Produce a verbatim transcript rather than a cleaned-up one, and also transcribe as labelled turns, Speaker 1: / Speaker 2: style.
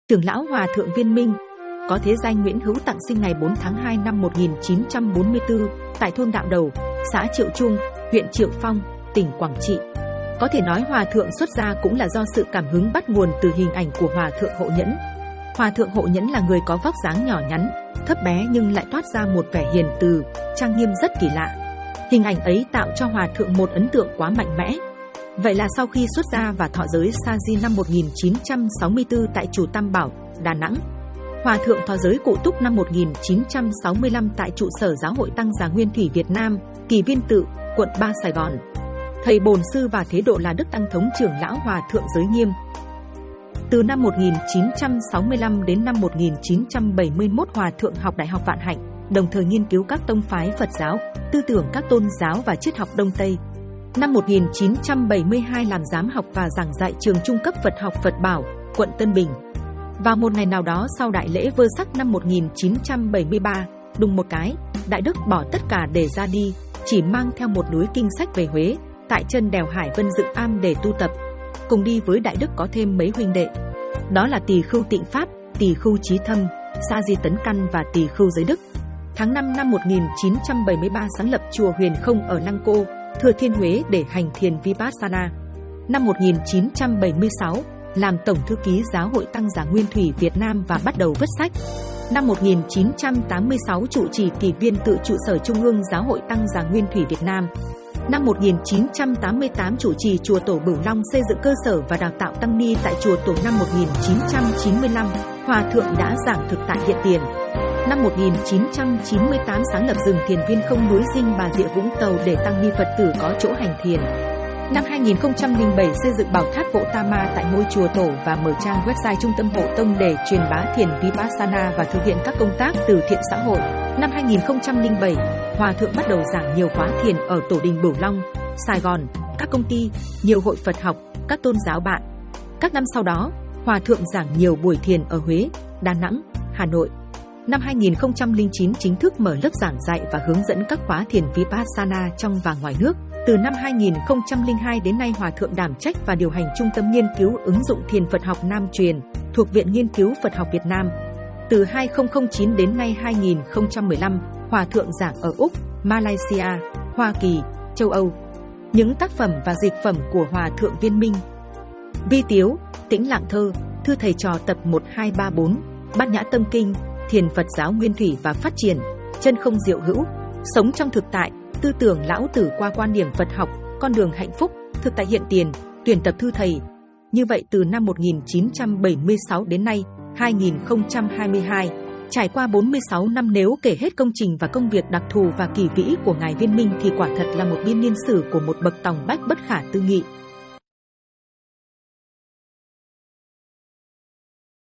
Speaker 1: Trưởng lão Hòa thượng Viên Minh, có thế danh Nguyễn Hữu Tặng, sinh ngày bốn tháng hai năm một nghìn chín trăm bốn mươi tư tại thôn Đạo Đầu, xã Triệu Trung, huyện Triệu Phong, tỉnh Quảng Trị. Có thể nói Hòa thượng xuất gia cũng là do sự cảm hứng bắt nguồn từ hình ảnh của Hòa thượng Hộ Nhẫn. Hòa thượng Hộ Nhẫn là người có vóc dáng nhỏ nhắn, thấp bé nhưng lại toát ra một vẻ hiền từ, trang nghiêm rất kỳ lạ. Hình ảnh ấy tạo cho Hòa thượng một ấn tượng quá mạnh mẽ. Vậy là sau khi xuất gia và thọ giới sa di năm một nghìn chín trăm sáu mươi tư tại chùa Tam Bảo, Đà Nẵng, Hòa thượng thọ giới cụ túc năm một nghìn chín trăm sáu mươi lăm tại trụ sở Giáo hội Tăng Già Nguyên Thủy Việt Nam, Kỳ Viên Tự, quận ba, Sài Gòn. Thầy bổn sư và thế độ là Đức Tăng Thống trưởng lão Hòa thượng Giới Nghiêm. Từ năm một nghìn chín trăm sáu mươi lăm đến năm một nghìn chín trăm bảy mươi mốt, Hòa thượng học Đại học Vạn Hạnh, đồng thời nghiên cứu các tông phái Phật giáo, tư tưởng các tôn giáo và triết học Đông Tây. Năm một nghìn chín trăm bảy mươi hai làm giám học và giảng dạy trường trung cấp Phật học Phật Bảo, quận Tân Bình. Vào một ngày nào đó sau đại lễ Vơ Sắc năm một nghìn chín trăm bảy mươi ba, đùng một cái, Đại Đức bỏ tất cả để ra đi, chỉ mang theo một núi kinh sách về Huế, tại chân đèo Hải Vân dựng am để tu tập. Cùng đi với Đại Đức có thêm mấy huynh đệ, đó là Tỳ Khưu Tịnh Pháp, Tỳ Khưu Chí Thâm, Sa Di Tấn Căn và Tỳ Khưu Giới Đức. Tháng năm năm một nghìn chín trăm bảy mươi ba sáng lập chùa Huyền Không ở Lăng Cô, Thừa Thiên Huế để hành thiền Vipassana. Năm một nghìn chín trăm bảy mươi sáu, làm Tổng Thư ký Giáo hội Tăng Già Nguyên Thủy Việt Nam và bắt đầu viết sách. Năm một nghìn chín trăm tám mươi sáu trụ trì Kỳ Viên Tự, trụ sở Trung ương Giáo hội Tăng Già Nguyên Thủy Việt Nam. Năm một nghìn chín trăm tám mươi tám chủ trì chùa Tổ Bửu Long, xây dựng cơ sở và đào tạo tăng ni tại chùa Tổ. Năm một nghìn chín trăm chín mươi lăm, Hòa thượng đã giảng thực tại Hiện Tiền. Năm một nghìn chín trăm chín mươi tám sáng lập rừng thiền Viên Không núi Dinh Bà Rịa Vũng Tàu để tăng ni Phật tử có chỗ hành thiền. Năm hai nghìn không trăm lẻ bảy xây dựng Bảo Tháp Bộ Ta Ma tại ngôi chùa Tổ và mở trang website Trung tâm Hộ Tông để truyền bá thiền Vipassana và thực hiện các công tác từ thiện xã hội. Năm hai nghìn không trăm lẻ bảy, Hòa thượng bắt đầu giảng nhiều khóa thiền ở Tổ đình Bửu Long, Sài Gòn, các công ty, nhiều hội Phật học, các tôn giáo bạn. Các năm sau đó, Hòa thượng giảng nhiều buổi thiền ở Huế, Đà Nẵng, Hà Nội. Năm hai nghìn không trăm lẻ chín chính thức mở lớp giảng dạy và hướng dẫn các khóa thiền Vipassana trong và ngoài nước. Từ năm hai nghìn không trăm lẻ hai đến nay, Hòa thượng đảm trách và điều hành Trung tâm Nghiên cứu ứng dụng thiền Phật học Nam truyền thuộc Viện Nghiên cứu Phật học Việt Nam. Từ hai nghìn không trăm lẻ chín đến nay hai nghìn không trăm mười lăm, Hòa thượng giảng ở Úc, Malaysia, Hoa Kỳ, châu Âu. Những tác phẩm và dịch phẩm của Hòa thượng Viên Minh: Vi Tiếu, Tĩnh Lặng Thơ, Thư Thầy Trò tập một hai ba bốn, Bát Nhã Tâm Kinh, Thiền Phật giáo Nguyên Thủy và Phát triển, Chân Không Diệu Hữu, Sống trong Thực Tại, Tư tưởng Lão Tử qua quan điểm Phật học, Con đường hạnh phúc, Thực tại Hiện Tiền, Tuyển tập Thư Thầy. Như vậy từ năm một nghìn chín trăm bảy mươi sáu đến nay, hai nghìn không trăm hai mươi hai, trải qua bốn mươi sáu năm, nếu kể hết công trình và công việc đặc thù và kỳ vĩ của Ngài Viên Minh thì quả thật là một biên niên sử của một bậc tòng bách bất khả tư nghị.